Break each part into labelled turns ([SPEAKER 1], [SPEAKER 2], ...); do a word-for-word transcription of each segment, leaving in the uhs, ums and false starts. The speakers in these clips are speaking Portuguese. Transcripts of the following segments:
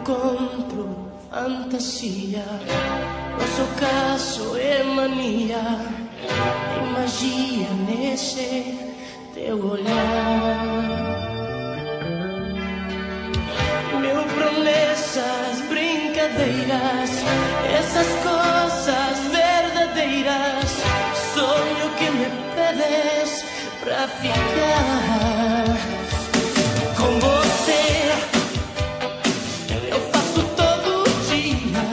[SPEAKER 1] incontro, fantasia, nosso caso é mania, tem magia nesse teu olhar. Mil promessas, brincadeiras, essas coisas verdadeiras, sonho que me pedes pra ficar com você. Eu faço todo dia.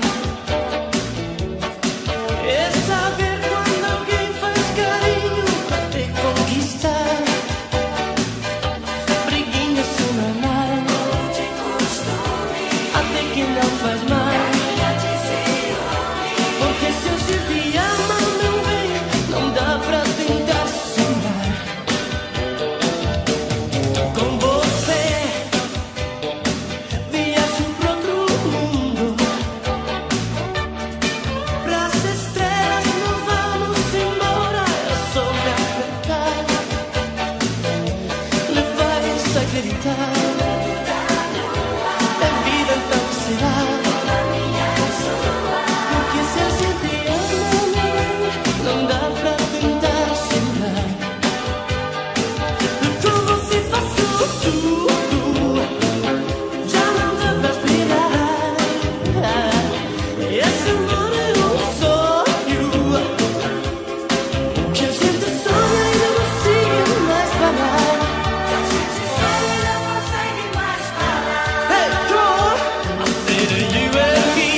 [SPEAKER 1] É saber quando alguém faz carinho pra te conquistar. Briguinhas semanais, até que não faz mal. Porque se eu se te ama, meu bem, não dá pra tentar segurar. Com você viajo pra outro mundo, pras estrelas não vamos embora. É só me apertar, levar-se a gritar. A vida então será. Porque se eu se te amo, não dá pra tentar segurar. Com você faço tudo, já não dá pra esperar. Esse amor é um sonho que a gente sonha e não consigo mais parar. Hey, come on! I say to you and me,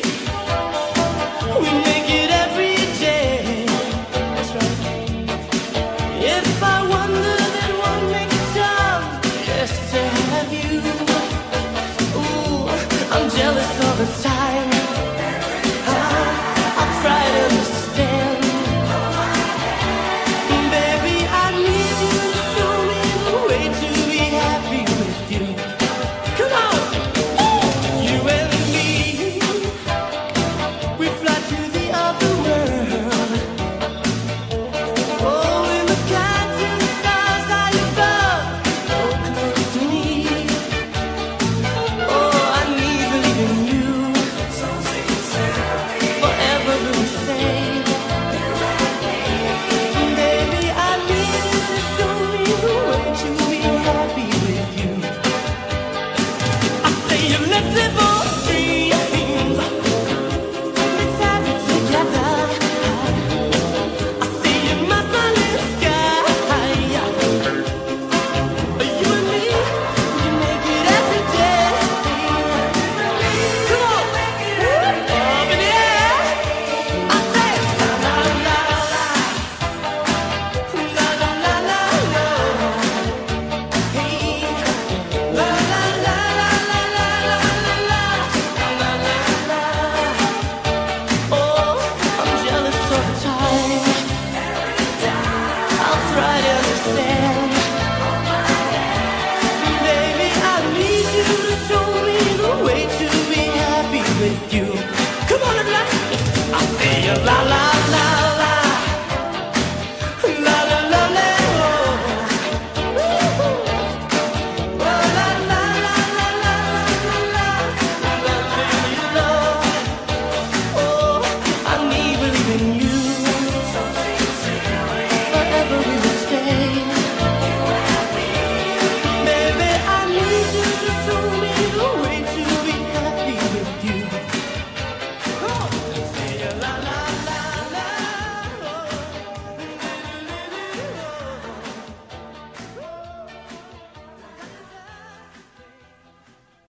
[SPEAKER 1] we make it every day. That's right. If I wonder, then what makes it come? Just to have you. Ooh, I'm jealous all the time. I, I try to understand. Baby, I need you to show me the way to be happy with you. Come on! You and me, we fly to the other world. Oh, in the skies and the stars high above, so close to me. Oh, I need to believe in you, forever will stay. Baby, I need you to show me the way to be happy with you. I say you let's live on.